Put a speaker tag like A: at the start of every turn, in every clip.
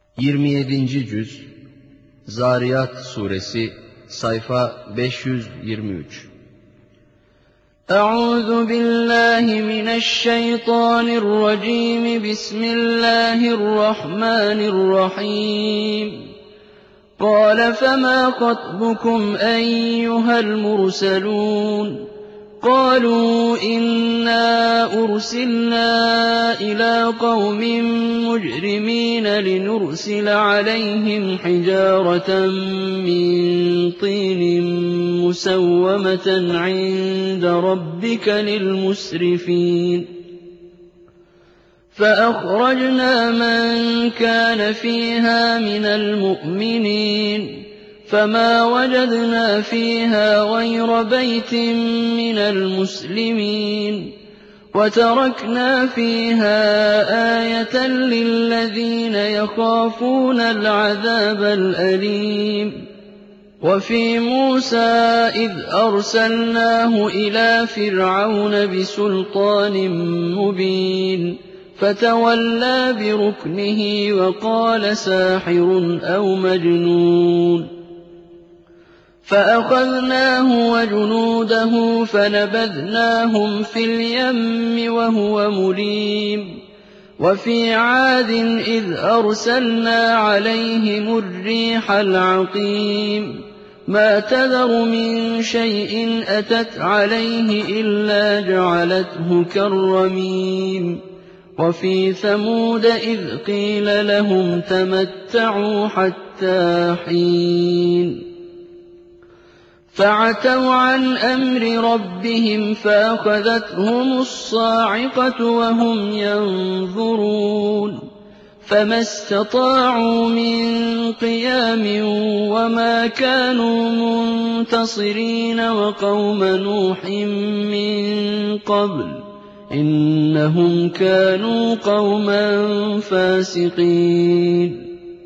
A: 27. Cüz Zariyat Suresi Sayfa 523.
B: Euzu billahi mineşşeytanirracim. Bismillahirrahmanirrahim. قال فما خطبكم أيها المرسلون قالوا إنا أرسلنا إلى قوم مجرمين لنرسل عليهم حجارة من طين مسومة عند ربك للمسرفين فأخرجنا من كان فيها من المؤمنين فما وجدنا فيها غير بيت من المسلمين وتركنا فيها آية للذين يخافون العذاب الأليم. وفي موسى إذ أرسلناه إلى فرعون بسلطان مبين فتولى بركنه وقال ساحر أو مجنون فأخذناه وجنوده فنبذناهم في اليم وهو مليم. وفي عاد إذ أرسلنا عليهم الريح العقيم ما تذر من شيء أتت عليه إلا جعلته كالرميم. وفي ثمود إذ قيل لهم تمتعوا حتى حين فعتوا عن أمر ربهم فأخذتهم الصاعقة وهم ينظرون فما استطاعوا من قيام وما كانوا منتصرين. وقوم نوح من قبل إنهم كانوا قوما فاسقين.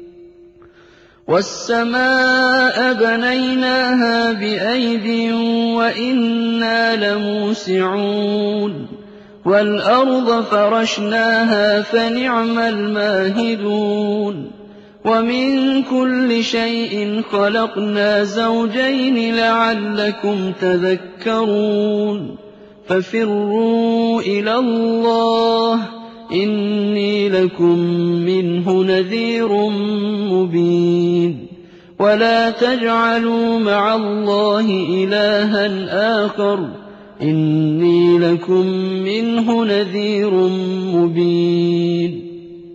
B: والسماء بنيناها بأيد وإنا لموسعون والأرض فرشناها فنعم الماهدون. ومن كل شيء خلقنا زوجين لعلكم تذكرون. ففروا إلى الله إني لكم منه نذير مبين. ولا تجعلوا مع الله إلها آخر إني لكم منه نذير مبين.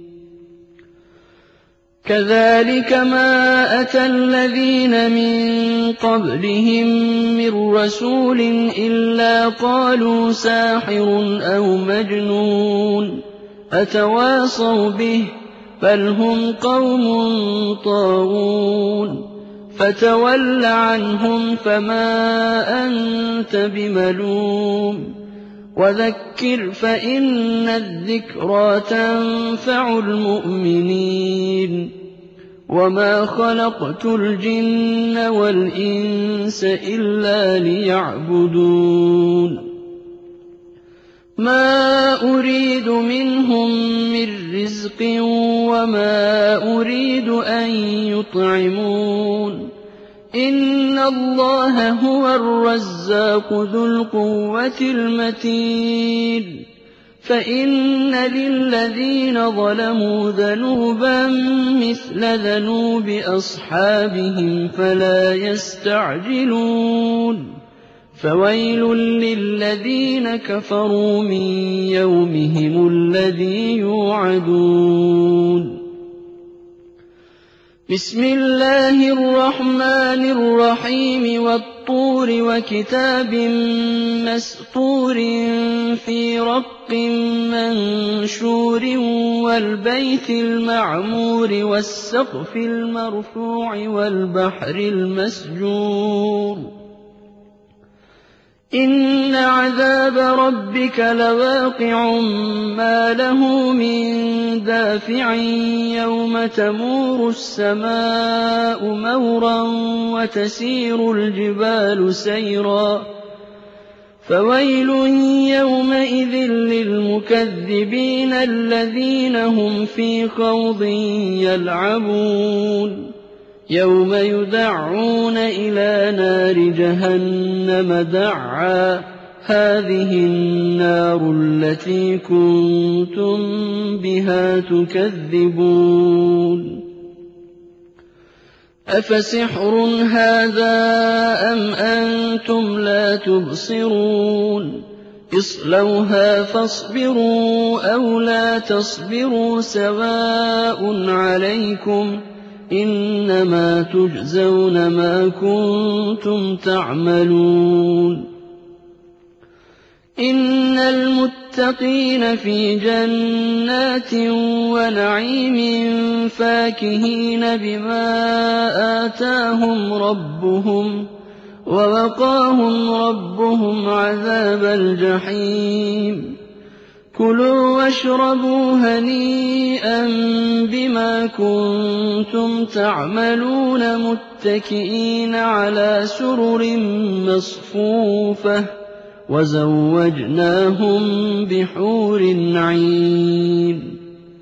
B: كذلك ما أتى الذين من قبلهم من رسول إلا قالوا ساحر أو مجنون أتواصوا به بل هم قوم طاغون. فتول عنهم فما أنت بملوم وذكر فإن الذكرى تنفع المؤمنين. وما خلقت الجن والإنس إلا ليعبدون ما أريد منهم من رزق وما أريد أن يطعمون إن الله هو الرزاق ذو القوة المتين. فإن للذين ظلموا ذنوبا مثل ذنوب أصحابهم فلا يستعجلون. فويل للذين كفروا من يومهم الذي يوعدون. بسم الله الرحمن الرحيم. والطور وكتاب مسطور في رق منشور والبيت المعمور والسقف المرفوع والبحر المسجور. إن عذاب ربك لواقع ما له من دافع يوم تمور السماء مورا وتسير الجبال سيرا فويل يومئذ للمكذبين الذين هم في خوض يلعبون يوم يدعون إلى نار جهنم دعا هذه النار التي كنتم بها تكذبون أفسحر هذا أم أنتم لا تبصرون اصلوها فاصبروا أو لا تصبروا سواء عليكم إنما تجزون ما كنتم تعملون إن المتقين في جنات ونعيم فاكهين بما آتاهم ربهم ووقاهم ربهم عذاب الجحيم كلوا واشربوا هنيئا بما كنتم تعملون متكئين على سرر مصفوفة وزوجناهم بحور عين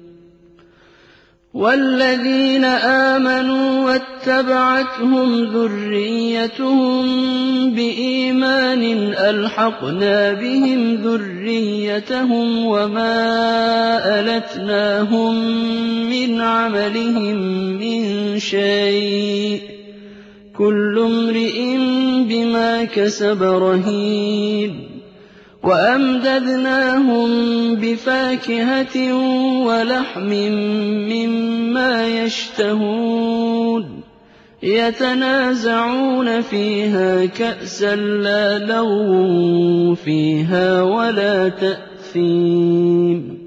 B: والذين آمنوا واتبعتهم ذريتهم بإيمان ألحقنا بهم ذريتهم وما ألتناهم من عملهم من شيء كل امرئ بما كسب رهين وأمددناهم بفاكهة ولحم مما يشتهون يتنازعون فيها كأسا لا لغو فيها ولا تأثيم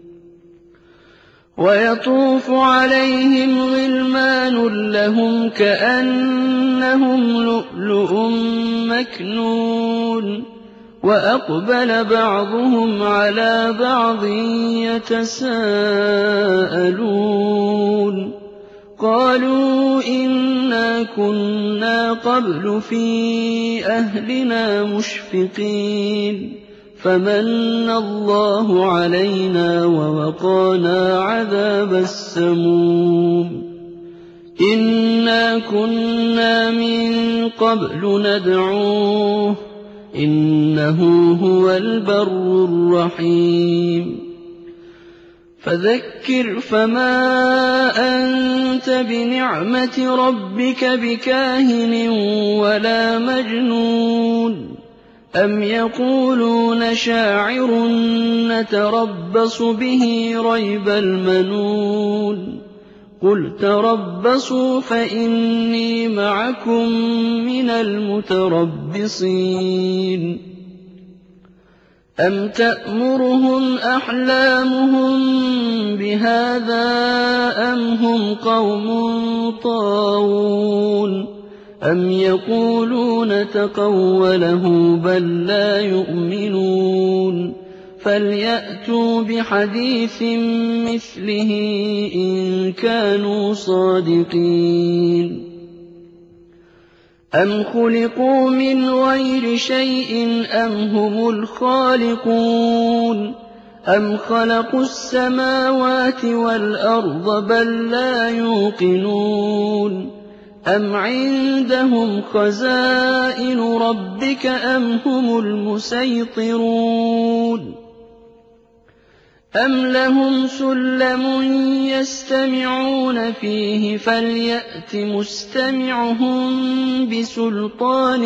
B: ويطوف عليهم غلمان لهم كأنهم لؤلؤ مكنون وأقبل بعضهم على بعض يتساءلون قالوا إنا كنا قبل في أهلنا مشفقين فمن الله علينا ووقانا عذاب السموم إنا كنا من قبل ندعوه إنه هو البر الرحيم فذكر فما أنت بنعمة ربك بكاهن ولا مجنون أم يقولون شاعر نتربص به ريب المنون قل تربصوا فإني معكم من المتربصين أم تأمرهم أحلامهم بهذا أم هم قوم طاغون أم يقولون تقوله بل لا يؤمنون فليأتوا بحديث مثله إن كانوا صادقين أم خلقوا من غير شيء أم هم الخالقون أم خلقوا السماوات والأرض بل لا يوقنون أم عندهم خزائن ربك أم هم المسيطرون أم لهم سلم يستمعون فيه فليأت مستمعهم بسلطان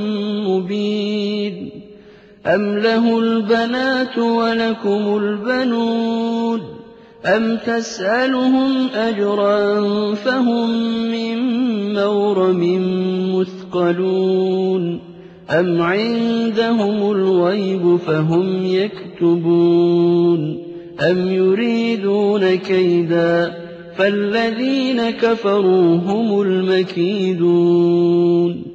B: مبين أم له البنات ولكم البنون أم تسألهم أجرا فهم من مغرم مثقلون أم عندهم الغيب فهم يكتبون أم يريدون كيدا فالذين كفروا هم المكيدون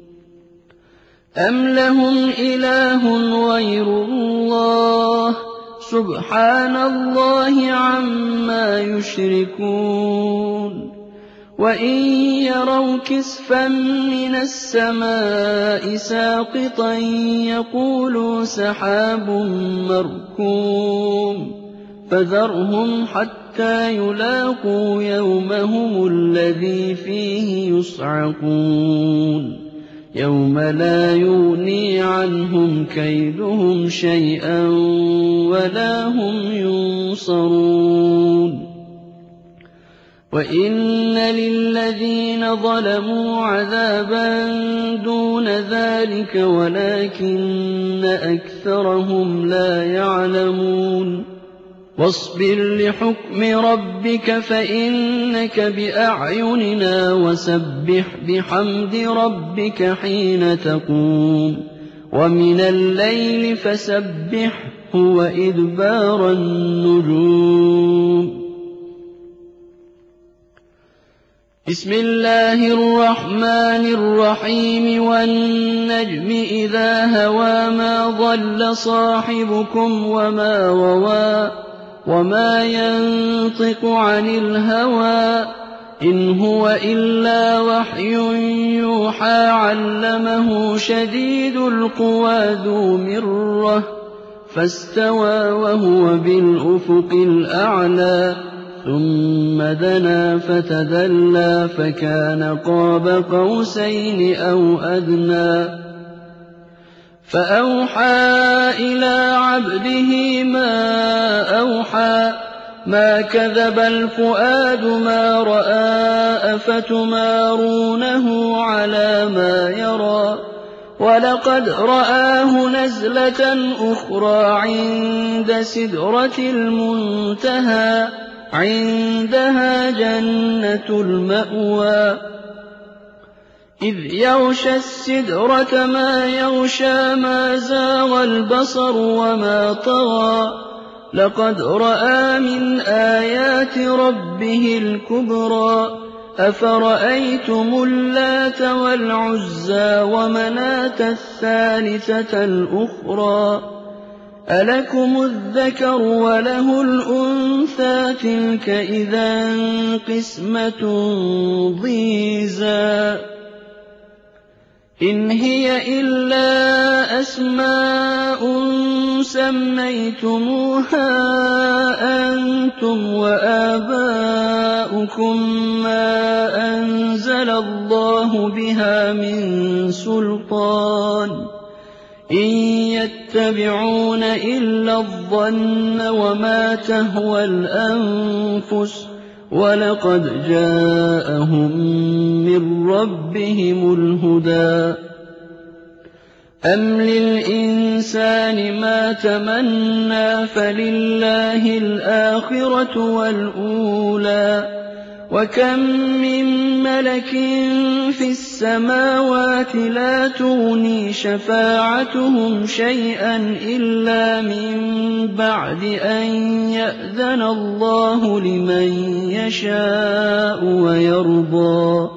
B: أم لهم إله غير الله سبحان الله عما يشركون وَإِن يَرَوْا كِسْفًا مِّنَ السَّمَاءِ سَاقِطًا يَقُولُوا سَحَابٌ مَّرْكُومٌ فَذَرْهُمْ حَتَّىٰ يُلَاقُوا يَوْمَهُمُ الَّذِي فِيهِ يُصْعَقُونَ يَوْمَ لَا يُغْنِي عَنْهُمْ كَيْدُهُمْ شَيْئًا وَلَا هُمْ يُنصَرُونَ وَإِنَّ لِلَّذِينَ ظَلَمُوا عَذَابًا دُونَ ذَٰلِكَ وَلَٰكِنَّ أَكْثَرَهُمْ لَا يَعْلَمُونَ وَاصْبِرْ لِحُكْمِ رَبِّكَ فَإِنَّكَ بِأَعْيُنِنَا وَسَبِّحْ بِحَمْدِ رَبِّكَ حِينَ تَقُومُ وَمِنَ اللَّيْلِ فَسَبِّحْهُ وَإِدْبَارَ النُّجُومِ بسم الله الرحمن الرحيم وَالنَّجْمِ إِذَا هَوَىٰ مَا ضَلَّ صَاحِبُكُمْ وَمَا غَوَىٰ وَمَا يَنطِقُ عَنِ الْهَوَىٰ إِنْ هُوَ إِلَّا وَحْيٌ يُوحَىٰ عَلَّمَهُ شَدِيدُ الْقُوَىٰ ذُو مِرَّةٍ فَاسْتَوَىٰ وَهُوَ بِالْأُفُقِ الْأَعْلَىٰ ثُمَّ دَنَا فَتَدَلَّىٰ فَكَانَ قَابَ قَوْسَيْنِ أَوْ أَدْنَىٰ فَأَوْحَىٰ إِلَىٰ عَبْدِهِ مَا أَوْحَىٰ مَا كَذَبَ الْفُؤَادُ مَا رَأَىٰ أَفَتُمَارُونَهُ عَلَىٰ مَا يَرَىٰ وَلَقَدْ رَآهُ نَزْلَةً أُخْرَىٰ عِندَ سِدْرَةِ الْمُنتَهَىٰ عِندَهَا جَنَّةُ الْمَأْوَىٰ إِذْ يَغْشَى السِّدْرَةَ مَا يَغْشَىٰ مَا زَاغَ الْبَصَرُ وَمَا طَغَىٰ لَقَدْ رَأَىٰ مِنْ آيَاتِ رَبِّهِ الْكُبْرَىٰ أَفَرَأَيْتُمُ اللَّاتَ وَالْعُزَّىٰ وَمَنَاةَ الثَّالِثَةَ الْأُخْرَىٰ أَلَكُمُ الذَّكَرُ وَلَهُ الْأُنثَىٰ تِلْكَ إِذًا قِسْمَةٌ ضِيزَىٰ إِنْ هِيَ إِلَّا أَسْمَاءٌ سَمَّيْتُمُوهَا أَنتُمْ وَآبَاؤُكُم مَّا أَنزَلَ اللَّهُ بِهَا مِن سُلْطَانٍ إِن يَتَّبِعُونَ إِلَّا الظَّنَّ وَمَا تَهْوَى الْأَنفُسُ وَلَقَدْ جَاءَهُم مِّن رَّبِّهِمُ الْهُدَىٰ أَمْ لِلْإِنسَانِ مَا تَمَنَّىٰ فَلِلَّهِ الْآخِرَةُ وَالْأُولَىٰ وَكَم مِّن مَّلَكٍ فِي السَّمَاوَاتِ لَا تُغْنِي شَفَاعَتُهُمْ شَيْئًا إِلَّا مِن بَعْدِ أَن يَأْذَنَ اللَّهُ لِمَن يَشَاءُ وَيَرْضَىٰ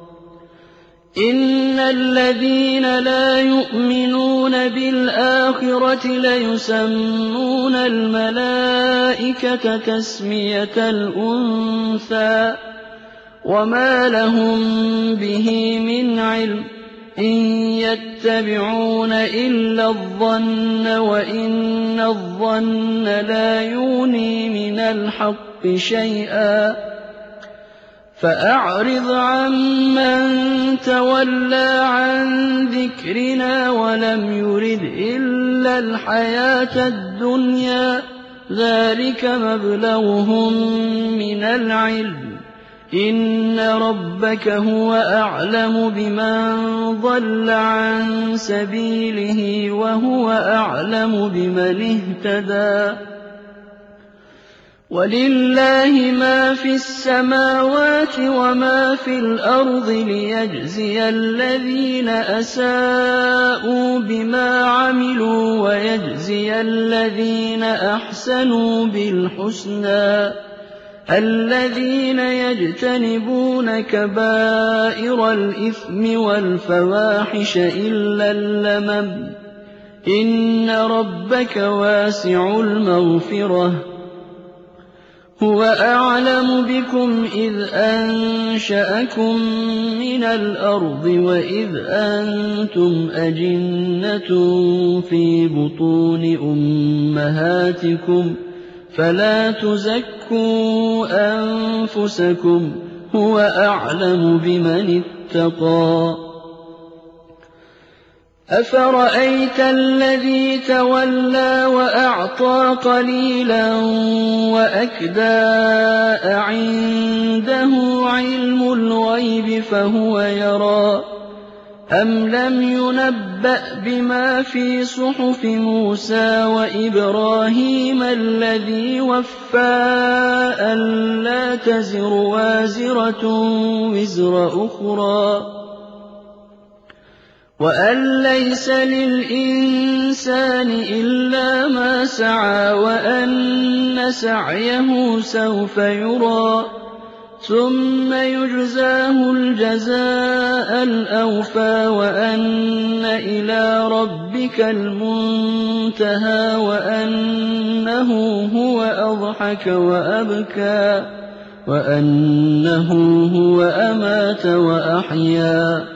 B: إِنَّ الَّذِينَ لَا يُؤْمِنُونَ بِالْآخِرَةِ لَيُسَمُّونَ الْمَلَائِكَةَ تَسْمِيَةَ الْأُنثَىٰ وَمَا لَهُم بِهِ مِنْ عِلْمٍ إِن يَتَّبِعُونَ إِلَّا الظَّنَّ وَإِنَّ الظَّنَّ لَا يُغْنِي مِنَ الْحَقِّ شَيْئًا فَأَعْرِضْ عَمَّن تَوَلَّىٰ عَن ذِكْرِنَا وَلَمْ يُرِدْ إِلَّا الْحَيَاةَ الدُّنْيَا ذَٰلِكَ مَبْلَغُهُم مِّنَ الْعِلْمِ إِنَّ رَبَّكَ هُوَ أَعْلَمُ بِمَن ضَلَّ عَن سَبِيلِهِ وَهُوَ أَعْلَمُ بِمَنِ اهْتَدَىٰ وَلِلَّهِ مَا فِي السَّمَاوَاتِ وَمَا فِي الْأَرْضِ لِيَجْزِيَ الَّذِينَ أَسَاءُوا بِمَا عَمِلُوا وَيَجْزِيَ الَّذِينَ أَحْسَنُوا بِالْحُسْنَىٰ الَّذِينَ يَجْتَنِبُونَ كَبَائِرَ الْإِثْمِ وَالْفَوَاحِشَ إِلَّا اللَّمَمَ إِنَّ رَبَّكَ وَاسِعُ الْمَغْفِرَةِ هُوَ أَعْلَمُ بِكُمْ إِذْ أَنشَأَكُم مِّنَ الْأَرْضِ وَإِذْ أَنتُمْ أَجِنَّةٌ فِي بُطُونِ أُمَّهَاتِكُمْ فَلَا تُزَكُّوا أَنفُسَكُمْ هُوَ أَعْلَمُ بِمَنِ اتَّقَىٰ أَفَرَأَيْتَ الَّذِي تَوَلَّىٰ وَأَعْطَىٰ قَلِيلًا وَأَكْدَىٰ أَعِندَهُ عِلْمُ الْغَيْبِ فَهُوَ يَرَىٰ أَمْ لَمْ يُنَبَّأْ بِمَا فِي صُحُفِ مُوسَىٰ وَإِبْرَاهِيمَ الَّذِي وَفَّىٰ أَلَّا تَزِرُ وَازِرَةٌ وِزْرَ أُخْرَىٰ وَأَن لَّيْسَ لِلْإِنسَانِ إِلَّا مَا سَعَىٰ وَأَنَّ سَعْيَهُ سَوْفَ يُرَىٰ ثُمَّ يُجْزَاهُ الْجَزَاءَ الْأَوْفَىٰ وَأَنَّ إِلَىٰ رَبِّكَ الْمُنتَهَىٰ وَأَنَّهُ هُوَ أَضْحَكَ وَأَبْكَىٰ وَأَنَّهُ هُوَ أَمَاتَ وَأَحْيَا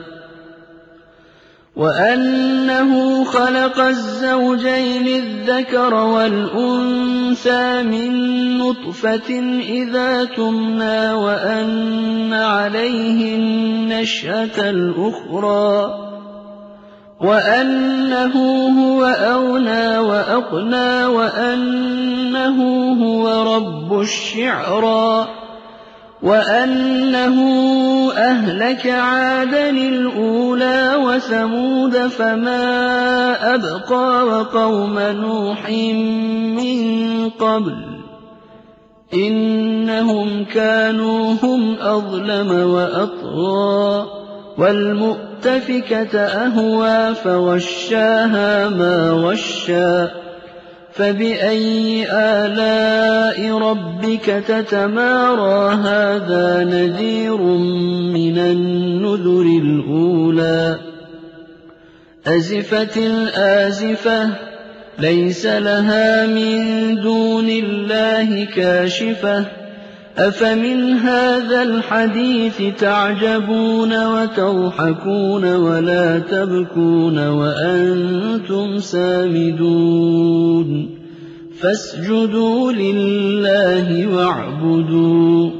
B: وَأَنَّهُ خَلَقَ الزَّوْجَيْنِ الذَّكَرَ وَالْأُنثَىٰ مِن نُّطْفَةٍ إِذَا تُمْنَىٰ وَأَنَّ عَلَيْهِ النَّشْأَةَ الْأُخْرَىٰ وَأَنَّهُ هُوَ أَغْنَىٰ وَأَقْنَىٰ وَأَنَّهُ هُوَ رَبُّ الشِّعْرَىٰ وَأَنَّهُ أَهْلَكَ عَادًا الْأُولَىٰ وَثَمُودَ فَمَا أَبْقَىٰ وَقَوْمَ نُوحٍ مِّن قَبْلُ ۖ إِنَّهُمْ كَانُوا هُمْ أَظْلَمَ وَأَطْغَىٰ وَالْمُؤْتَفِكَةَ أَهْوَىٰ فَغَشَّاهَا مَا غَشَّىٰ فَبِأَيِّ آلَاءِ رَبِّكَ تَتَمَارَىٰ هَٰذَا نَذِيرٌ مِّنَ النُّذُرِ الْأُولَىٰ أَزِفَتِ الْآزِفَةُ لَيْسَ لَهَا مِن دُونِ اللَّهِ كَاشِفَةٌ أَفَمِنْ هَٰذَا الْحَدِيثِ تَعْجَبُونَ وَتَضْحَكُونَ وَلَا تَبْكُونَ وَأَنتُمْ سَامِدُونَ فَاسْجُدُوا لِلَّهِ وَاعْبُدُوا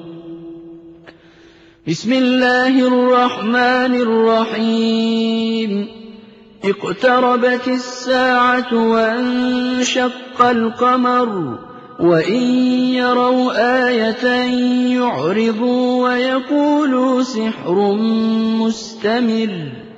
B: بسم الله الرحمن الرحيم اقتربت الساعة وانشق القمر وإن يروا آية يعرضوا ويقولوا سحر مستمر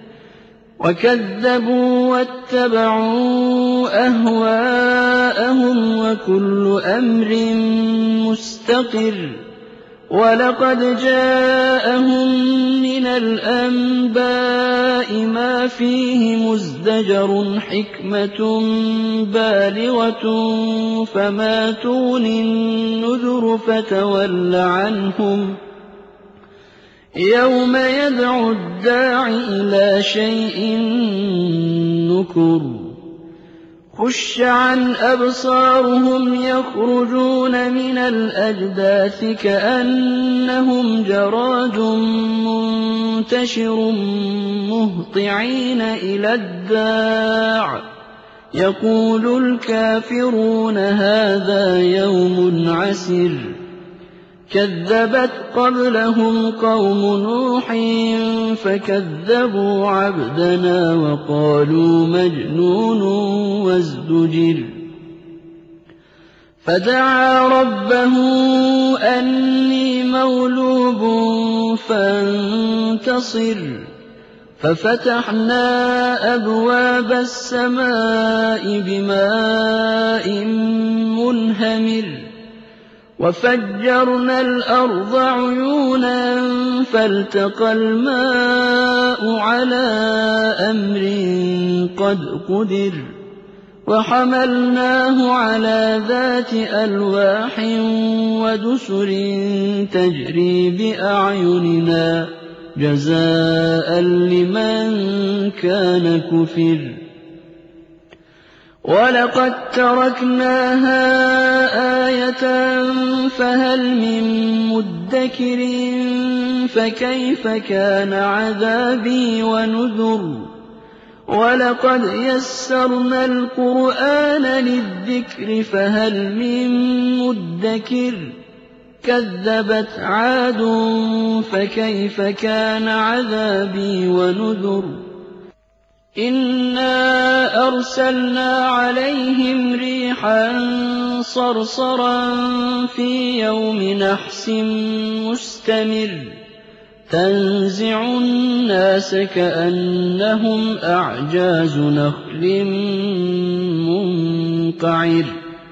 B: وكذبوا واتبعوا أهواءهم وكل أمر مستقر وَلَقَدْ جَاءَهُم مِّنَ الْأَنبَاءِ مَا فِيهِ مُزْدَجَرٌ حِكْمَةٌ بَالِغَةٌ فَمَا تُغْنِ النُّذُرُ فَتَوَلَّ عَنْهُمْ يَوْمَ يَدْعُ الدَّاعِ إِلَىٰ شَيْءٍ نُّكُرٍ خُشَّ عَنْ أَبْصَارُهُمْ يَخْرُجُونَ مِنَ الْأَجْدَاثِ كَأَنَّهُمْ جَرَادٌ مُّنتَشِرٌ مُّهْطِعِينَ إِلَى الدَّاعِ يَقُولُ الْكَافِرُونَ هَٰذَا يَوْمٌ عَسِرٌ كَذَّبَتْ قَبْلَهُمْ قَوْمُ نُوحٍ فَكَذَّبُوا عَبْدَنَا وَقَالُوا مَجْنُونٌ وَازْدُجِرَ فَدَعَا رَبَّهُ أَنِّي مَغْلُوبٌ فَانتَصِرْ فَفَتَحْنَا أَبْوَابَ السَّمَاءِ بِمَاءٍ مُّنْهَمِرٍ وَفَجَّرْنَا الْأَرْضَ عُيُونًا فَالْتَقَى الْمَاءُ عَلَىٰ أَمْرٍ قَدْ قُدِرَ وَحَمَلْنَاهُ عَلَىٰ ذَاتِ أَلْوَاحٍ وَدُسُرٍ تَجْرِي بِأَعْيُنِنَا جَزَاءً لِّمَن كَانَ كُفِرَ وَلَقَد تَّرَكْنَاهَا آيَةً فَهَلْ مِن مُّدَّكِرٍ فَكَيْفَ كَانَ عَذَابِي وَنُذُرِ وَلَقَدْ يَسَّرْنَا الْقُرْآنَ لِلذِّكْرِ فَهَلْ مِن مُّدَّكِرٍ كَذَّبَتْ عَادٌ فَكَيْفَ كَانَ عَذَابِي وَنُذُرِ إِنَّا أَرْسَلْنَا عَلَيْهِمْ رِيحًا صَرْصَرًا فِي يَوْمِ نَحْسٍ مُّسْتَمِرٍّ تَنزِعُ النَّاسَ كَأَنَّهُمْ أَعْجَازُ نَخْلٍ مُّنقَعِرٍ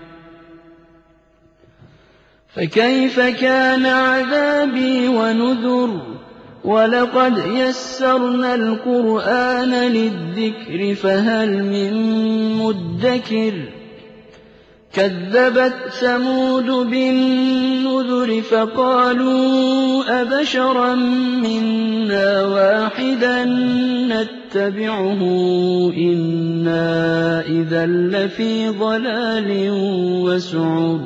B: فَكَيْفَ كَانَ عَذَابِي وَنُذُرِ وَلَقَدْ يَسَّرْنَا الْقُرْآنَ لِلذِّكْرِ فَهَلْ مِن مُّدَّكِرٍ كَذَّبَتْ ثَمُودُ بِالنُّذُرِ فَقَالُوا أَبَشَرًا مِّنَّا وَاحِدًا نَّتَّبِعُهُ إِنَّا إِذًا لَّفِي ضَلَالٍ وَسُعُرٍ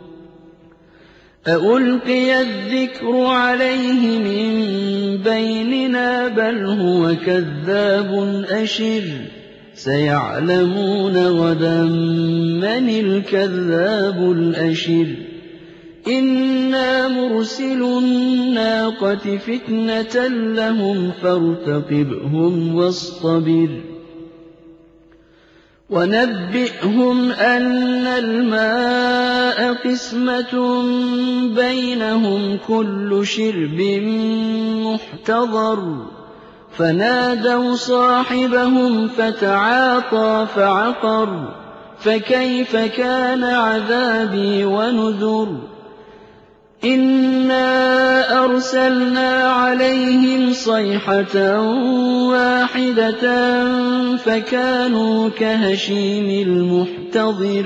B: أَأُلْقِيَ الذِّكْرُ عَلَيْهِ مِن بَيْنِنَا بَلْ هُوَ كَذَّابٌ أَشِرٌ سَيَعْلَمُونَ غَدًا مَّنِ الْكَذَّابُ الْأَشِرُ إِنَّا مُرْسِلُو النَّاقَةِ فِتْنَةً لَّهُمْ فَارْتَقِبْهُمْ وَاصْطَبِرْ وَنَبِّئْهُمْ أَنَّ الْمَاءَ قِسْمَةٌ بَيْنَهُمْ كُلُّ شِرْبٍ مُّحْتَضَرٌ فَنَادَوْا صَاحِبَهُمْ فَتَعَاطَىٰ فَعَقَرَ فَكَيْفَ كَانَ عَذَابِي وَنُذُرِ إِنَّا أَرْسَلْنَا عَلَيْهِمْ صَيْحَةً وَاحِدَةً فَكَانُوا كَهَشِيمِ الْمُحْتَظِرِ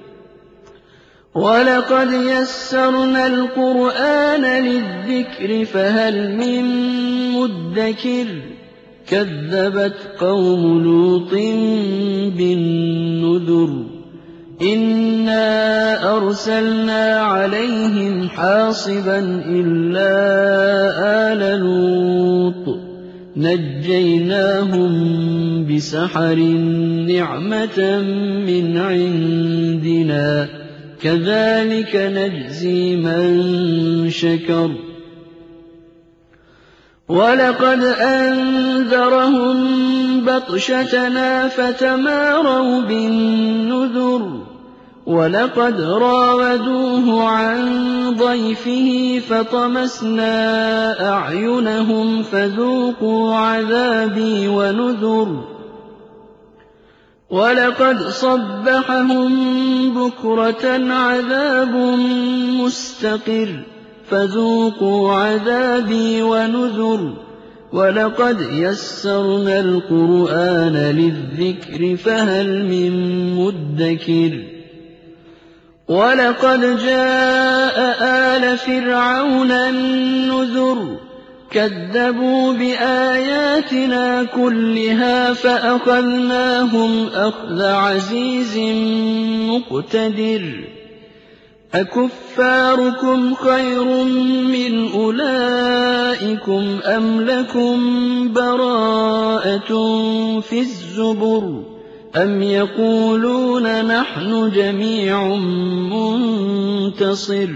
B: وَلَقَدْ يَسَّرْنَا الْقُرْآنَ لِلذِّكْرِ فَهَلْ مِن مُّدَّكِرٍ كَذَّبَتْ قَوْمُ لُوطٍ بِالنُّذُرِ إِنَّا أَرْسَلْنَا عَلَيْهِمْ حَاصِبًا إِلَّا آلَ لُوطٍ نَجَّيْنَاهُم بِسَحَرٍ نِّعْمَةً مِّنْ عِندِنَا كَذَٰلِكَ نَجْزِي مَن شَكَرَ وَلَقَدْ أَنذَرَهُم بَطْشَتَنَا فَتَمَارَوْا بِالنُّذُرِ وَلَقَدْ رَاوَدُوهُ عَن ضَيْفِهِ فَطَمَسْنَا أَعْيُنَهُمْ فَذُوقُوا عَذَابِي وَنُذُرِ وَلَقَدْ صَبَّحَهُم بُكْرَةً عَذَابٌ مُّسْتَقِرٌّ فَذُوقُوا عَذَابِي وَنُذُرِ وَلَقَدْ يَسَّرْنَا الْقُرْآنَ لِلذِّكْرِ فَهَلْ مِن مُّدَّكِرٍ وَلَقَدْ جَاءَ آلَ فِرْعَوْنَ النُّذُرُ كَذَّبُوا بِآيَاتِنَا كُلِّهَا فَأَخَذْنَاهُمْ أَخْذَ عَزِيزٍ مُّقْتَدِرٍ أَكُفَّارُكُمْ خَيْرٌ مِّنْ أُولَٰئِكُمْ أَمْ لَكُم بَرَاءَةٌ فِي الزُّبُرِ أَمْ يَقُولُونَ نَحْنُ جَمِيعٌ مُّنتَصِرٌ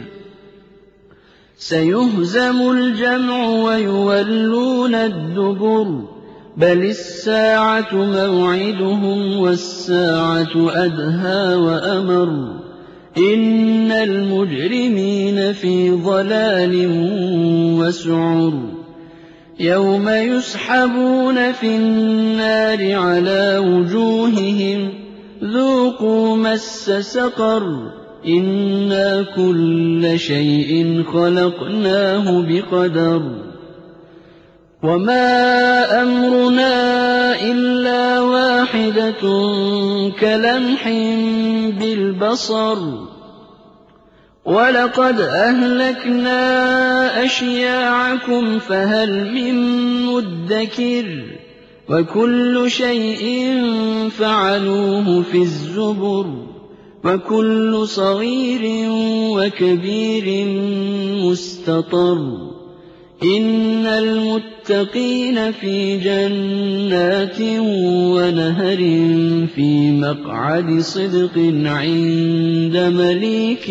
B: سَيُهْزَمُ الْجَمْعُ وَيُوَلُّونَ الدُّبُرَ بَلِ السَّاعَةُ مَوْعِدُهُمْ وَالسَّاعَةُ أَدْهَىٰ وَأَمَرُّ إِنَّ الْمُجْرِمِينَ فِي ضَلَالٍ وَسُعُرٍ يَوْمَ يُسْحَبُونَ فِي النَّارِ عَلَىٰ وُجُوهِهِمْ ذُوقُوا مَسَّ سَقَرَ إِنَّا كُلَّ شَيْءٍ خَلَقْنَاهُ بِقَدَرٍ وَمَا أَمْرُنَا إِلَّا وَاحِدَةٌ كَلَمْحٍ بِالْبَصَرِ وَلَقَدْ أَهْلَكْنَا أَشْيَاعَكُمْ فَهَلْ مِن مُّدَّكِرٍ وكل شيء فعلوه في الزبر وكل صغير وكبير مستطر إن المتقين في جنات ونهر في مقعد صدق عند مليك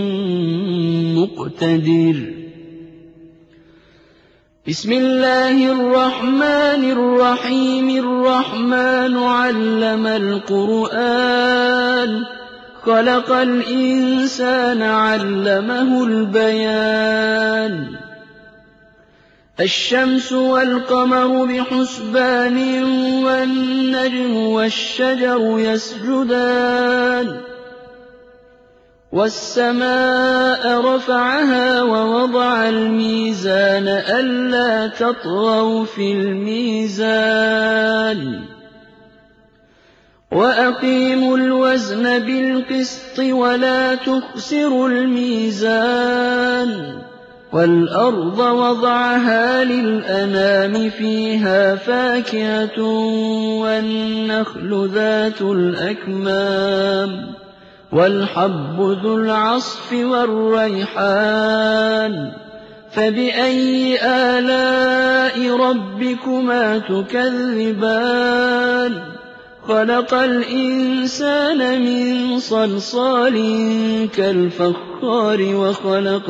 B: مقتدر بسم الله الرحمن الرحيم الرحمن علم القرآن خلق الإنسان علمه البيان الشمس والقمر بحسبان والنجم والشجر يسجدان والسماء رفعها ووضع الميزان ألا تطغوا في الميزان وأقيموا الوزن بالقسط ولا تخسروا الميزان والأرض وضعها للأنام فيها فاكهة والنخل ذات الأكمام والحب ذو العصف والريحان فبأي آلاء ربكما تكذبان خلق الإنسان من صلصال كالفخار وخلق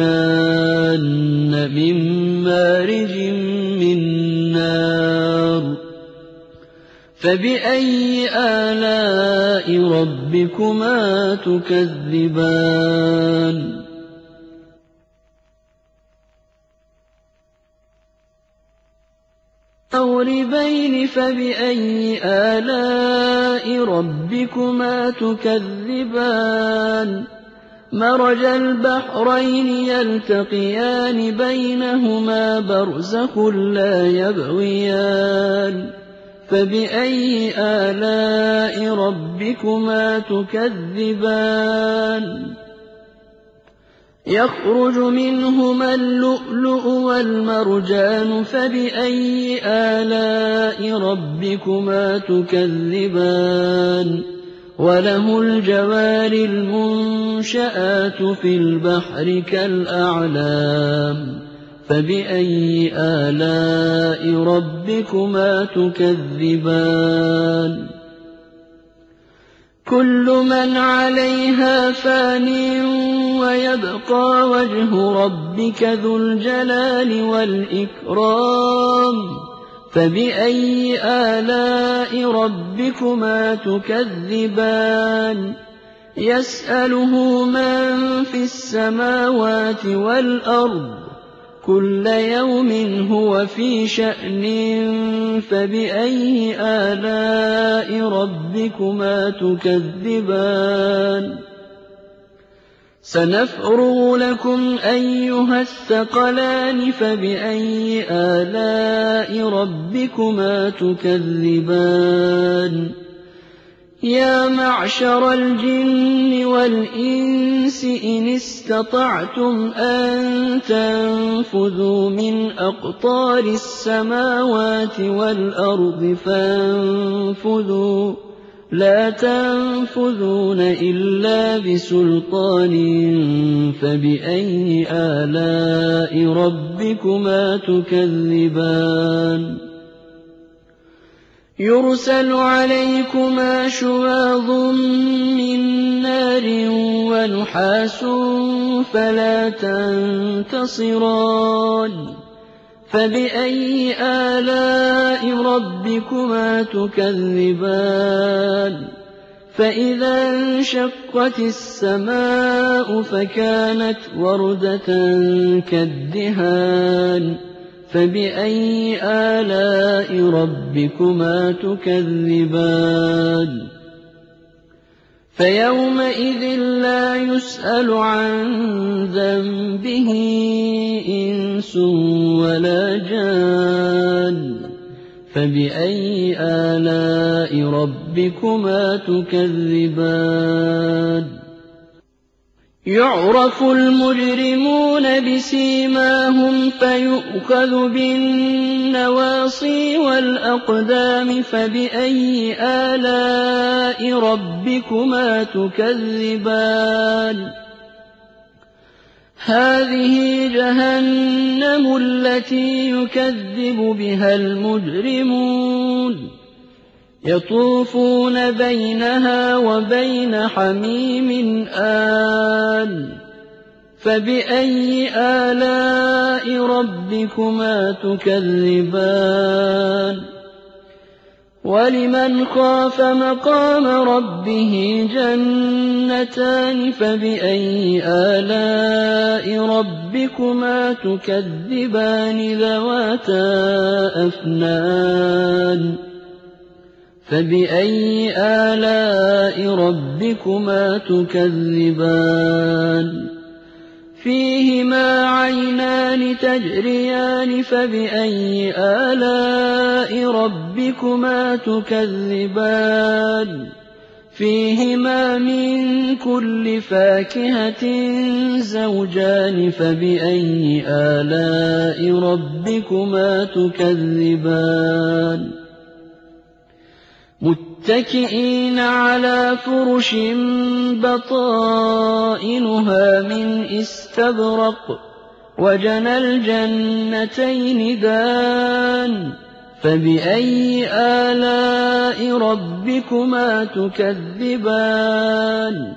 B: الجان من مارج من نار فبأي آلاء ربكما تكذبان أوربين فبأي آلاء ربكما تكذبان مرج البحرين يلتقيان بينهما برزخ لا يبغيان فبأي آلاء ربكما تكذبان يخرج منهما اللؤلؤ والمرجان فبأي آلاء ربكما تكذبان وله الجوار المنشآت في البحر كالأعلام فبأي آلاء ربكما تكذبان كل من عليها فان ويبقى وجه ربك ذو الجلال والإكرام فبأي آلاء ربكما تكذبان يسأله من في السماوات والأرض كل يوم هو في شأن فبأي آلاء ربكما تكذبان سنفرغ لكم أيها الثقلان فبأي آلاء ربكما تكذبان يا معشر الجن والإنس إن استطعتم أن تنفذوا من أقطار السماوات والأرض فانفذوا لا تنفذون إلا بسلطان فبأي آلاء ربكما تكذبان يرسل عليكما شواظ من نار ونحاس فلا تنتصران فبأي آلاء ربكما تكذبان فإذا انشقت السماء فكانت وردة كالدهان فبأي آلاء ربكما تكذبان فيومئذ لا يسأل عن ذنبه إنس ولا جان فبأي آلاء ربكما تكذبان يُعْرَفُ الْمُجْرِمُونَ بِسِيمَاهُمْ فَيُؤْخَذُ بِالنَّوَاصِي وَالْأَقْدَامِ فَبِأَيِّ آلَاءِ رَبِّكُمَا تُكَذِّبَانِ هَٰذِهِ جَهَنَّمُ الَّتِي يُكَذِّبُ بِهَا الْمُجْرِمُونَ يَطُوفُونَ بَيْنَهَا وَبَيْنَ حَمِيمٍ آنٍ فَبِأَيِّ آلَاءِ رَبِّكُمَا تُكَذِّبَانِ وَلِمَنْ خَافَ مَقَامَ رَبِّهِ جَنَّتَانِ فَبِأَيِّ آلَاءِ رَبِّكُمَا تُكَذِّبَانِ ذَوَاتَا أَفْنَانٍ فَبِأَيِّ آلَاءِ رَبِّكُمَا تُكَذِّبَانِ فِيهِمَا عَيْنَانِ تَجْرِيَانِ فَبِأَيِّ آلَاءِ رَبِّكُمَا تُكَذِّبَانِ فِيهِمَا مِن كُلِّ فَاكِهَةٍ زَوْجَانِ فَبِأَيِّ آلَاءِ رَبِّكُمَا تُكَذِّبَانِ مُتَّكِئِينَ عَلَىٰ فُرُشٍ بَطَائِنُهَا مِنْ إِسْتَبْرَقٍ وَجَنَى الْجَنَّتَيْنِ دَانٍ فَبِأَيِّ آلَاءِ رَبِّكُمَا تُكَذِّبَانِ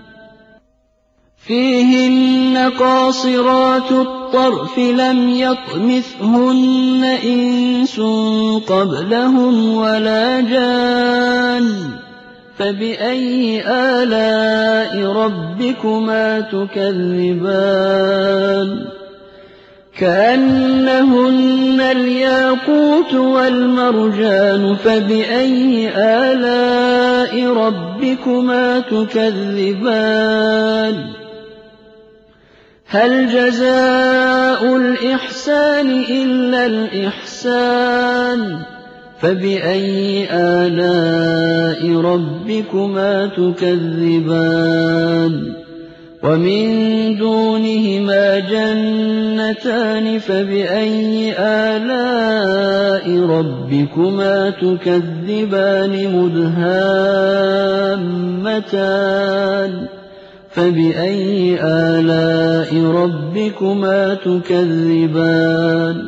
B: فِيهِنَّ قَاصِرَاتُ الطَّرْفِ لَمْ يَطْمِثْهُنَّ إِنسٌ قَبْلَهُمْ وَلَا جَانٌّ فَبِأَيِّ آلَاءِ رَبِّكُمَا تُكَذِّبَانِ كَأَنَّهُنَّ الْيَاقُوتُ وَالْمَرْجَانُ فَبِأَيِّ آلَاءِ رَبِّكُمَا تُكَذِّبَانِ هَلْ جَزَاءُ الْإِحْسَانِ إِلَّا الْإِحْسَانُ فَبِأَيِّ آلَاءِ رَبِّكُمَا تُكَذِّبَانِ وَمِن دُونِهِمَا جَنَّتَانِ فَبِأَيِّ آلَاءِ رَبِّكُمَا تُكَذِّبَانِ مُدْهَامَّتَانِ فَبِأَيِّ آلَاءِ رَبِّكُمَا تُكَذِّبَانِ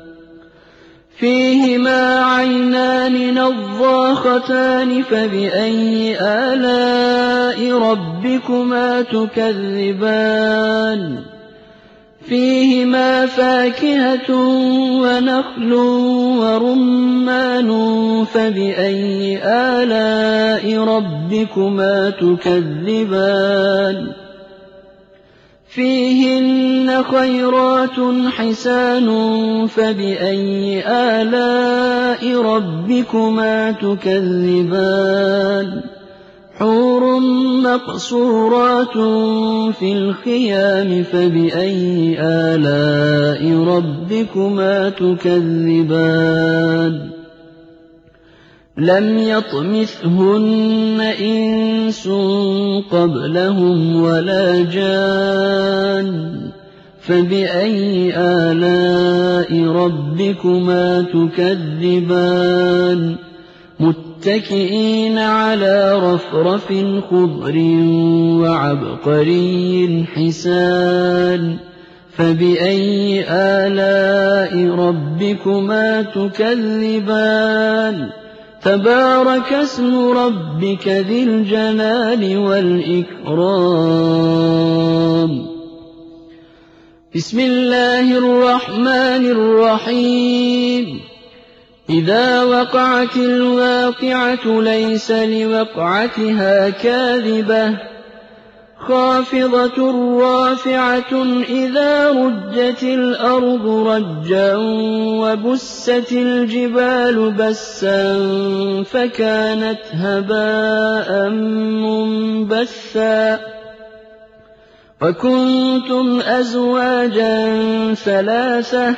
B: فِيهِمَا عَيْنَانِ نَضَّاخَتَانِ فَبِأَيِّ آلَاءِ رَبِّكُمَا تُكَذِّبَانِ فِيهِمَا فَاكِهَةٌ وَنَخْلٌ وَرُمَّانٌ فَبِأَيِّ آلَاءِ رَبِّكُمَا تُكَذِّبَانِ فِيهِنَّ خَيْرَاتٌ حِسَانٌ فَبِأَيِّ آلَاءِ رَبِّكُمَا تُكَذِّبَانِ حُورٌ مَّقْصُورَاتٌ فِي الْخِيَامِ فَبِأَيِّ آلَاءِ رَبِّكُمَا تُكَذِّبَانِ لَمْ يَطْمِثْهُنَّ إِنسٌ قَبْلَهُمْ وَلَا جَانٌّ فَبِأَيِّ آلَاءِ رَبِّكُمَا تُكَذِّبَانِ مُتَّكِئِينَ عَلَىٰ رَفْرَفٍ خُضْرٍ وَعَبْقَرِيٍّ حِسَانٍ فَبِأَيِّ آلَاءِ رَبِّكُمَا تُكَذِّبَانِ تَبَارَكَ اسْمُ رَبِّكَ ذِي الْجَلَالِ وَالْإِكْرَامِ بسم الله الرحمن الرحيم إذا وقعت الواقعة ليس لوقعتها كاذبة خافضة رافعة إذا رجت الأرض رجا وبست الجبال بسا فكانت هباء منبثا وكنتم أزواجا ثلاثة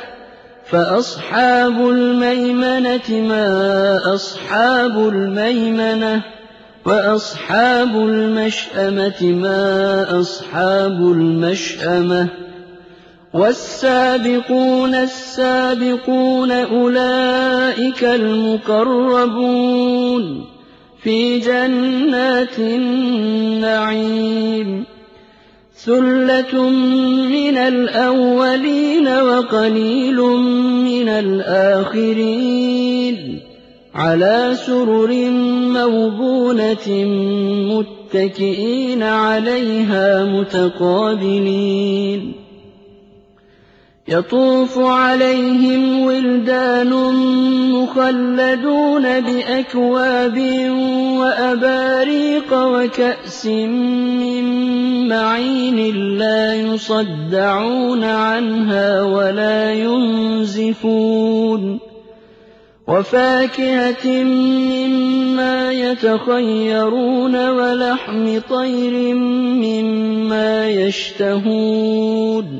B: فأصحاب الميمنة ما أصحاب الميمنة وَأَصْحَابُ الْمَشْأَمَةِ مَا أَصْحَابُ الْمَشْأَمَةِ وَالسَّابِقُونَ السَّابِقُونَ أُولَٰئِكَ الْمُقَرَّبُونَ فِي جَنَّاتِ النَّعِيمِ ثُلَّةٌ مِّنَ الْأَوَّلِينَ وَقَلِيلٌ مِّنَ الْآخِرِينَ عَلَىٰ سُرُرٍ مَّوْضُونَةٍ مُّتَّكِئِينَ عَلَيْهَا مُتَقَابِلِينَ يَطُوفُ عَلَيْهِمْ وِلْدَانٌ مُّخَلَّدُونَ بِأَكْوَابٍ وَأَبَارِيقَ وَكَأْسٍ مِّن مَّعِينٍ لَّا يُصَدَّعُونَ عَنْهَا وَلَا يُنزِفُونَ وَفَاكِهَةٍ مِّمَّا يَتَخَيَّرُونَ وَلَحْمِ طَيْرٍ مِّمَّا يَشْتَهُونَ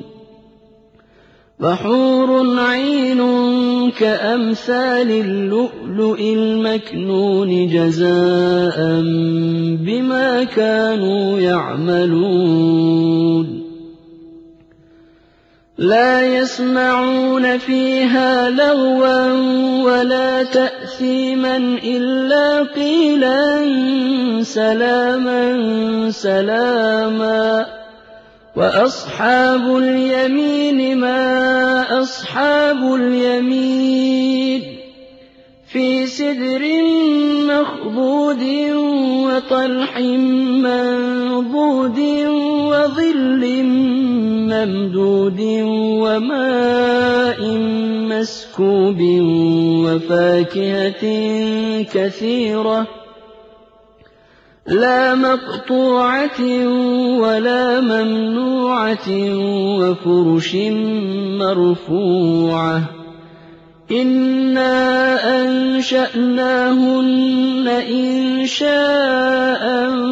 B: وَحُورٌ عِينٌ كَأَمْثَالِ اللُّؤْلُؤِ الْمَكْنُونِ جَزَاءً بِمَا كَانُوا يَعْمَلُونَ لَا يَسْمَعُونَ فِيهَا لَغْوًا وَلَا تَأْثِيمًا إِلَّا قِيلًا سَلَامًا سَلَامًا وَأَصْحَابُ الْيَمِينِ مَا أَصْحَابُ الْيَمِينِ فِي سِدْرٍ مَّخْضُودٍ وَطَلْحٍ مَّنضُودٍ وَظِلٍّ مَّمْدُودٍ وَمَاءٍ مَّسْكُوبٍ وَفَاكِهَةٍ كَثِيرَةٍ لَّا مَقْطُوعَةٍ وَلَا مَمْنُوعَةٍ وَفُرُشٍ مَّرْفُوعَةٍ إِنَّا أَنشَأْنَاهُنَّ إِنشَاءً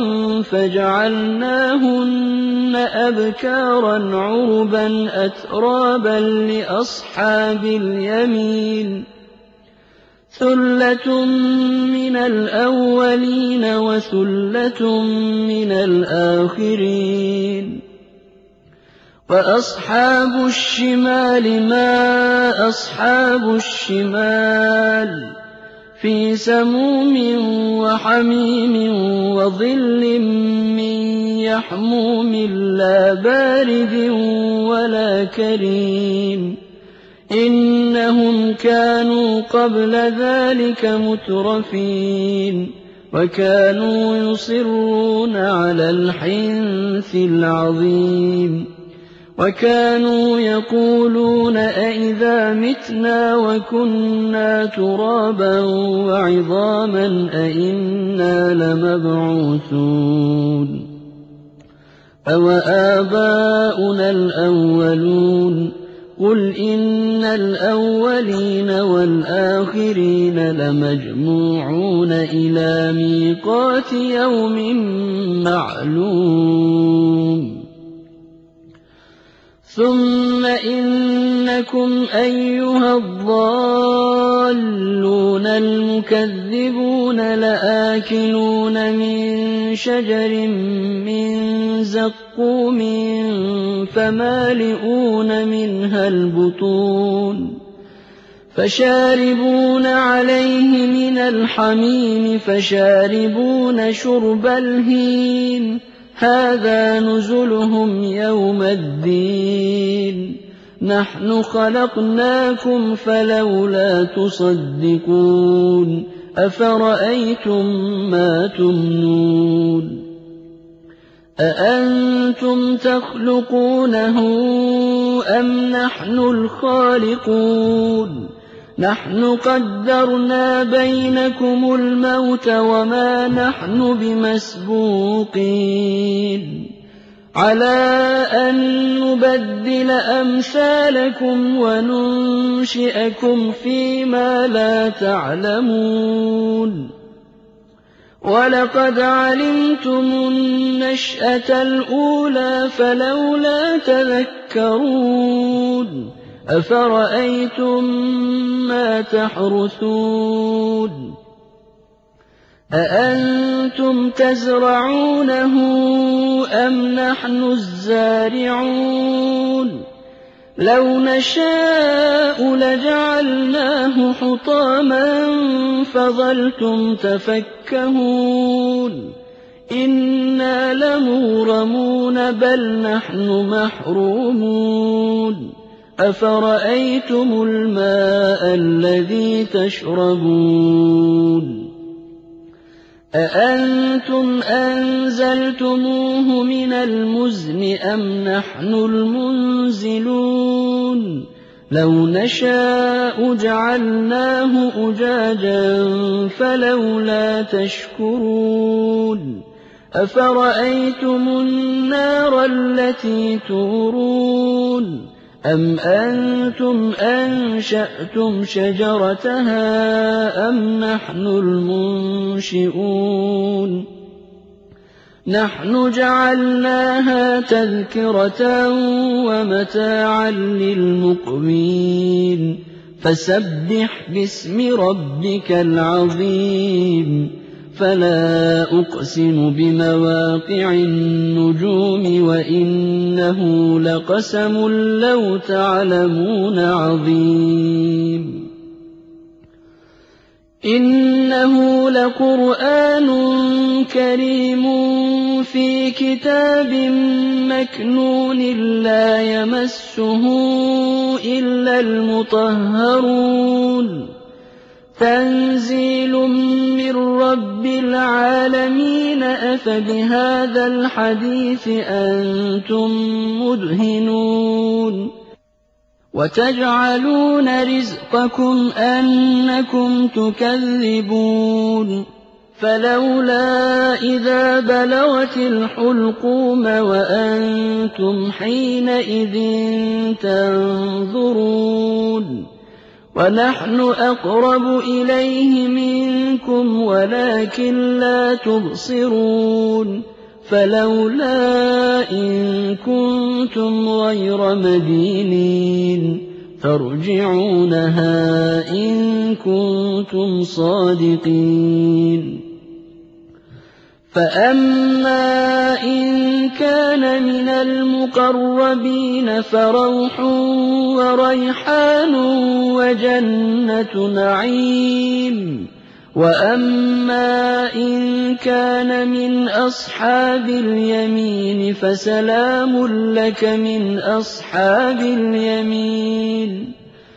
B: فَجَعَلْنَاهُنَّ أَبْكَارًا عُرُبًا أَتْرَابًا لِّأَصْحَابِ الْيَمِينِ ثُلَّةٌ مِّنَ الْأَوَّلِينَ وَثُلَّةٌ مِّنَ الْآخِرِينَ وَأَصْحَابُ الشِّمَالِ مَا أَصْحَابُ الشِّمَالِ فِي سَمُومٍ وَحَمِيمٍ وَظِلٍّ مِّن يَحْمُومٍ لَّا بَارِدٍ وَلَا كَرِيمٍ إِنَّهُمْ كَانُوا قَبْلَ ذَٰلِكَ مُتْرَفِينَ وَكَانُوا يُصِرُّونَ عَلَى الْحِنثِ الْعَظِيمِ وَكَانُوا يَقُولُونَ أَإِذَا مِتْنَا وَكُنَّا تُرَابًا وَعِظَامًا أَإِنَّا لَمَبْعُوثُونَ أَوَآبَاؤُنَا الْأَوَّلُونَ قُلْ إِنَّ الْأَوَّلِينَ وَالْآخِرِينَ لَمَجْمُوعُونَ إِلَىٰ مِيقَاتِ يَوْمٍ مَّعْلُومٍ ثُمَّ إِنَّكُمْ أَيُّهَا الضَّالُّونَ الْمُكَذِّبُونَ لَآكِلُونَ مِن شَجَرٍ مِّن زَقُّومٍ فَمَالِئُونَ مِنْهَا الْبُطُونَ فَشَارِبُونَ عَلَيْهِ مِنَ الْحَمِيمِ فَشَارِبُونَ شُرْبَ الْهِيمِ هَٰذَا نُزُلُهُمْ يَوْمَ الدِّينِ نَحْنُ خَلَقْنَاكُمْ فَلَوْلَا تُصَدِّقُونَ أَفَرَأَيْتُم مَّا تُمْنُونَ أَأَنتُمْ تَخْلُقُونَهُ أَمْ نَحْنُ الْخَالِقُونَ نَحْنُ قَدَّرْنَا بَيْنَكُمُ الْمَوْتَ وَمَا نَحْنُ بِمَسْبُوقِينَ عَلَىٰ أَن نُّبَدِّلَ أَمْثَالَكُمْ وَنُنشِئَكُمْ فِيمَا لَا تَعْلَمُونَ وَلَقَدْ عَلِمْتُمُ النَّشْأَةَ الْأُولَىٰ فَلَوْلَا تَذَكَّرُونَ أَفَرَأَيْتُم مَّا تَحْرُثُونَ أأنتم تزرعونه أم نحن الزارعون لو نشاء لجعلناه حطاما فظلتم تفكهون إنا لمغرمون بل نحن محرومون أفرأيتم الماء الذي تشربون أأنتم أنزلتموه من المزن أم نحن المنزلون لو نشاء جعلناه أجاجا فلولا تشكرون أفرأيتم النار التي تورون أم أنتم أنشأتم شجرتها أم نحن المنشئون نحن جعلناها تذكرة ومتاعا للمقوين فسبح باسم ربك العظيم فلا أقسم بمواقع النجوم وإنه لقسم لو تعلمون عظيم إنه لقرآن كريم في كتاب مكنون لا يمسه إلا المطهرون تنزيل من رب العالمين أفبهذا الحديث أنتم مدهنون وتجعلون رزقكم أنكم تكذبون فلولا إذا بلغت الحلقوم وأنتم حينئذ تنظرون ونحن أقرب إليه منكم ولكن لا تبصرون فلولا إن كنتم غير مدينين ترجعونها إن كنتم صادقين فأما إن كان من المقربين فروح وريحان وجنة نعيم وأما إن كان من أصحاب اليمين فسلام لك من أصحاب اليمين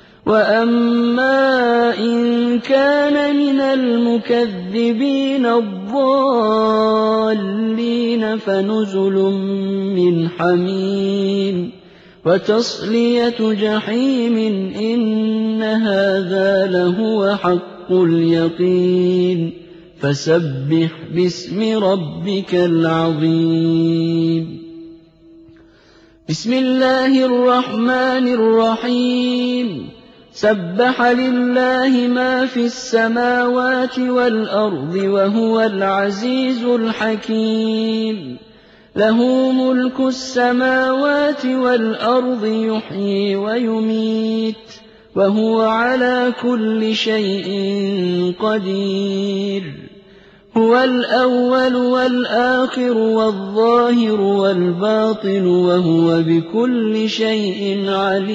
B: وأما إن كان من المكذبين الضالين فنزل من حميم وتصلية جحيم إن هذا لهو حق اليقين فسبح باسم ربك العظيم بسم الله الرحمن الرحيم سبح لله ما في السماوات والأرض وهو العزيز الحكيم له ملك السماوات والأرض يحيي ويميت وهو على كل شيء قدير هو الأول والآخر والظاهر والباطن وهو بكل شيء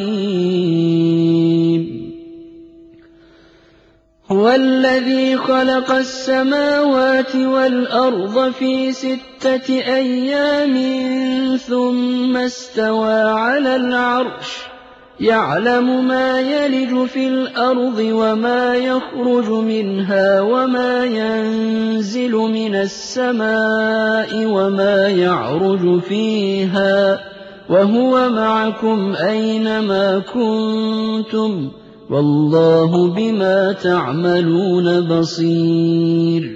B: عليم هو الذي خلق السماوات والأرض في 6 أيام ثم استوى على العرش يعلم ما يلج في الأرض وما يخرج منها وما ينزل من السماء وما يعرج فيها وهو معكم أينما كنتم والله بما تعملون بصير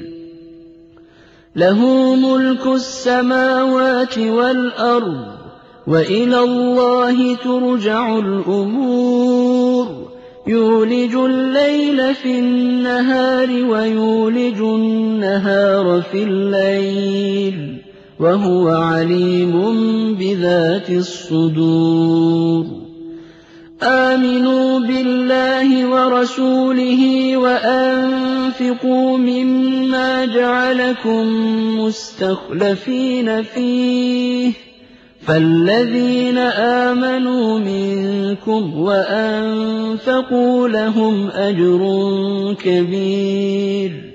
B: له ملك السماوات والأرض وإلى الله ترجع الأمور يولج الليل في النهار ويولج النهار في الليل وهو عليم بذات الصدور آمنوا بالله ورسوله وأنفسوا أنفقوا مما جعلكم مستخلفين فيه فالذين آمنوا منكم وأنفقوا لهم أجر كبير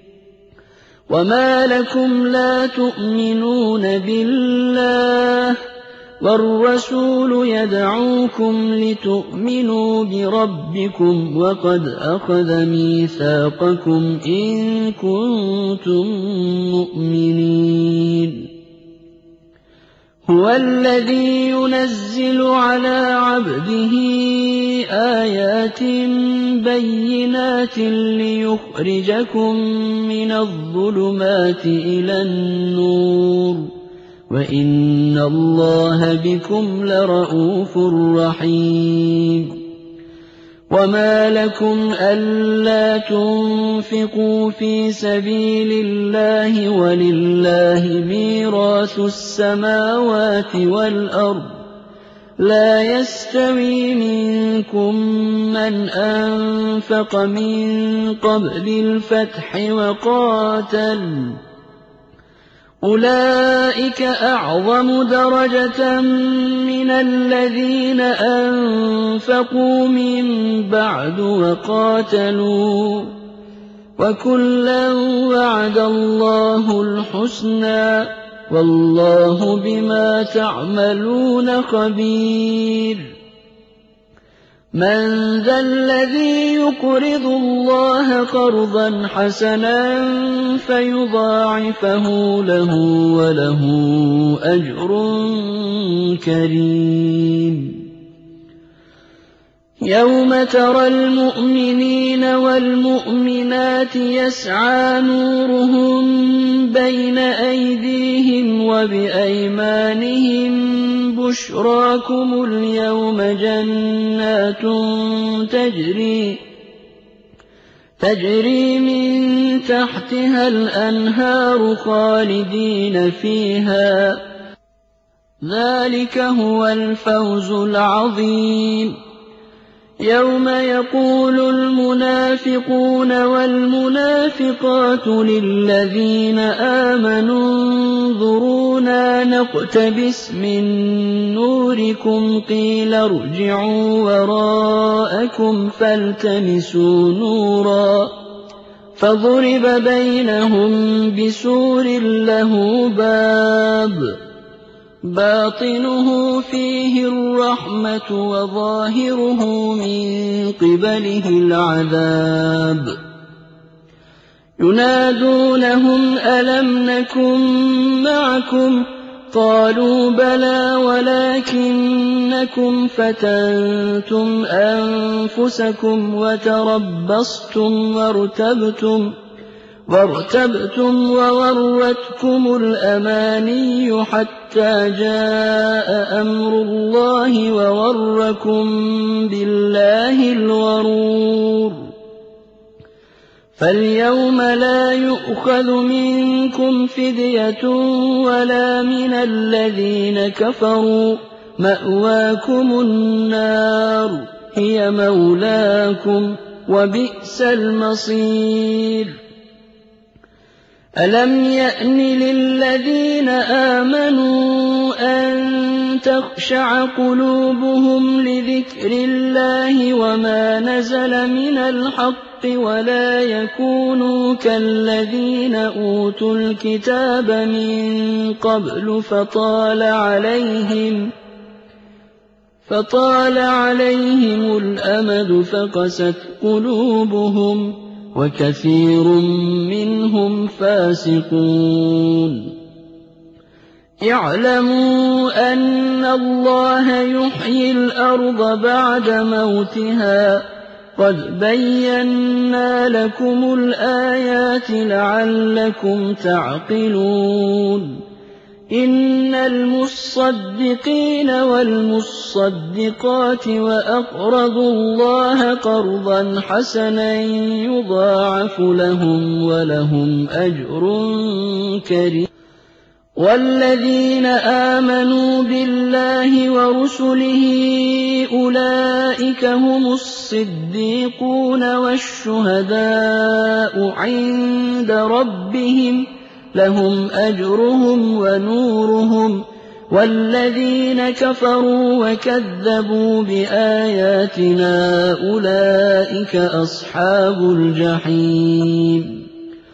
B: وما لكم لا تؤمنون بالله والرسول يدعوكم لتؤمنوا بربكم وقد أخذ ميثاقكم إن كنتم مؤمنين هو الذي ينزل على عبده آيات بينات ليخرجكم من الظلمات إلى النور وإن الله بكم لرءوف رحيم وما لكم ألا تنفقوا في سبيل الله ولله ميراث السماوات والأرض لا يستوي منكم من أنفق من قبل الفتح وقاتل أولئك أعظم درجة من الذين أنفقوا من بعد وقاتلوا وكلا وعد الله الحسنى والله بما تعملون خبير من ذا الذي يقرض الله قرضا حسنا فيضاعفه له وله أجر كريم يوم ترى المؤمنين والمؤمنات يسعى نورهم بين أيديهم وبأيمانهم بشراكم اليوم جنات تجري من تحتها الأنهار خالدين فيها ذلك هو الفوز العظيم يوم يقول المنافقون والمنافقات للذين آمنوا انظرونا نقتبس من نوركم قيل ارجعوا وراءكم فالتمسوا نورا فضرب بينهم بسور له باب باطنه فيه الرحمة وظاهره من قبله العذاب ينادونهم ألم نكن معكم قالوا بلى ولكنكم فتنتم أنفسكم وتربصتم وارتبتم وغرتكم الأماني حتى جاء أمر الله وغركم بالله الغرور فاليوم لا يؤخذ منكم فدية ولا من الذين كفروا مأواكم النار هي مولاكم وبئس المصير ألم يأن للذين آمنوا أن تخشع قلوبهم لذكر الله وما نزل من الحق ولا يكونوا كالذين أوتوا الكتاب من قبل فطال عليهم الأمد فقست قلوبهم وكثير منهم فاسقون اعلموا أن الله يحيي الأرض بعد موتها قد بينا لكم الآيات لعلكم تعقلون إن المصدقين والمصدقات وأقرضوا الله قرضا حسنا يضاعف لهم ولهم أجر كريم والذين آمنوا بالله ورسله أولئك هم الصديقون والشهداء عند ربهم لهم أجرهم ونورهم والذين كفروا وكذبوا بآياتنا أولئك أصحاب الجحيم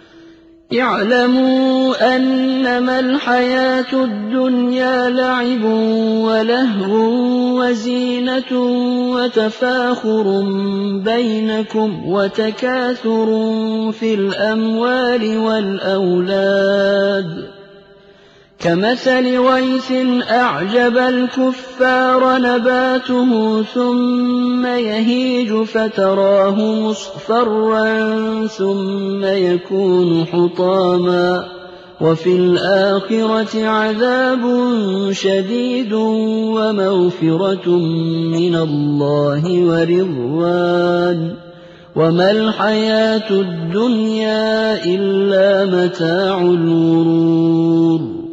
B: اعلموا أنما الحياة الدنيا لعب ولهو وزينة وتفاخر بينكم وتكاثر في الأموال والأولاد كمثل غيث أعجب الكفار نباته ثم يهيج فتراه مصفرا ثم يكون حطاما وفي الآخرة عذاب شديد ومغفرة من الله ورضوان وما الحياة الدنيا إلا متاع الغرور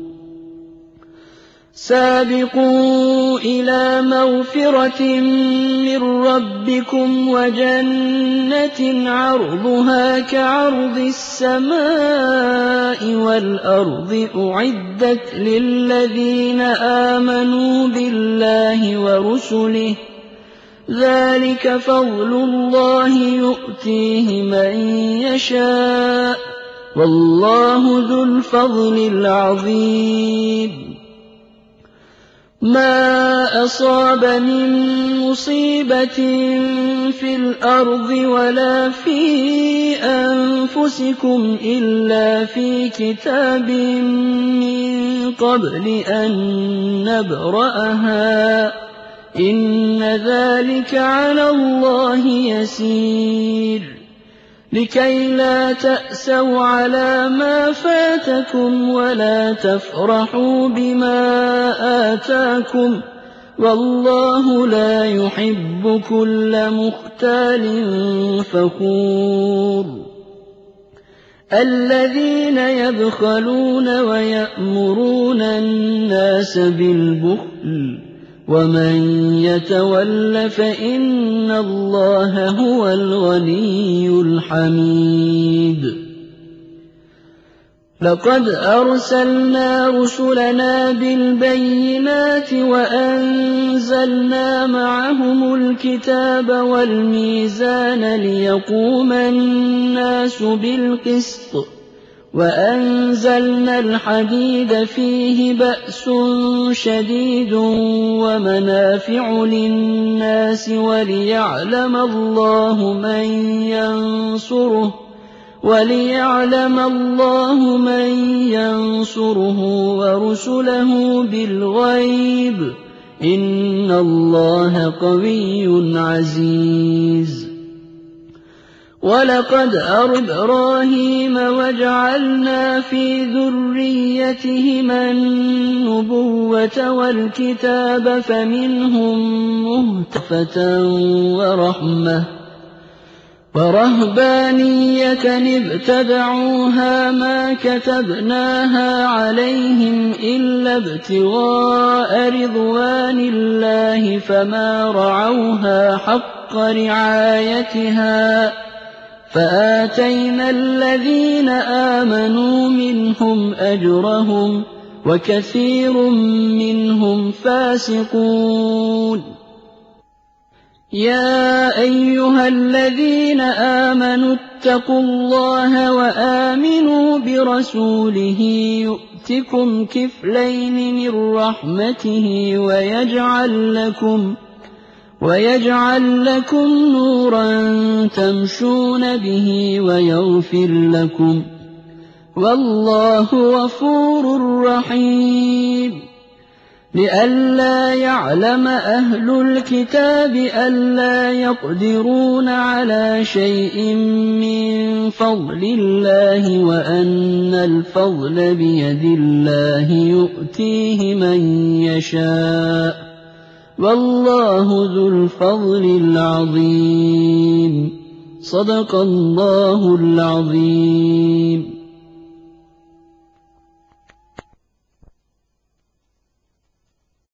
B: سابقوا إلى مغفرة من ربكم وجنة عرضها كعرض السماء والأرض أعدت للذين آمنوا بالله ورسله ذلك فضل الله يؤتيه من يشاء والله ذو الفضل العظيم ما أصاب من مصيبة في الأرض ولا في أنفسكم إلا في كتاب من قبل أن نبرأها إن ذلك على الله يسير لكي لا تأسوا على ما فاتكم ولا تفرحوا بما آتاكم والله لا يحب كل مختال فخور الذين يبخلون ويأمرون الناس بالبخل ومن يتول فإن الله هو الغني الحميد لقد أرسلنا رسلنا بالبينات وأنزلنا معهم الكتاب والميزان ليقوم الناس بالقسط وأنزلنا الحديد فيه بأس شديد ومنافع للناس وليعلم الله من ينصره ورسله بالغيب إن الله قوي عزيز ولقد أرسلنا إبراهيم وجعلنا في ذريتهما النبوة والكتاب فمنهم مهتدٍ ورهبانية ابتدعوها ما كتبناها عليهم إلا ابتغاء رضوان الله فما رعوها حق رعايتها فآتينا الذين آمنوا منهم أجرهم وكثير منهم فاسقون يا أيها الذين آمنوا اتقوا الله وآمنوا برسوله يؤتكم كفلين من رحمته ويجعل لكم نورا تمشون به ويغفر لكم والله غفور رحيم لئلا يعلم أهل الكتاب ألا يقدرون على شيء من فضل الله وأن الفضل بيد الله يؤتيه من يشاء والله ذو الفضل العظيم صدق الله العظيم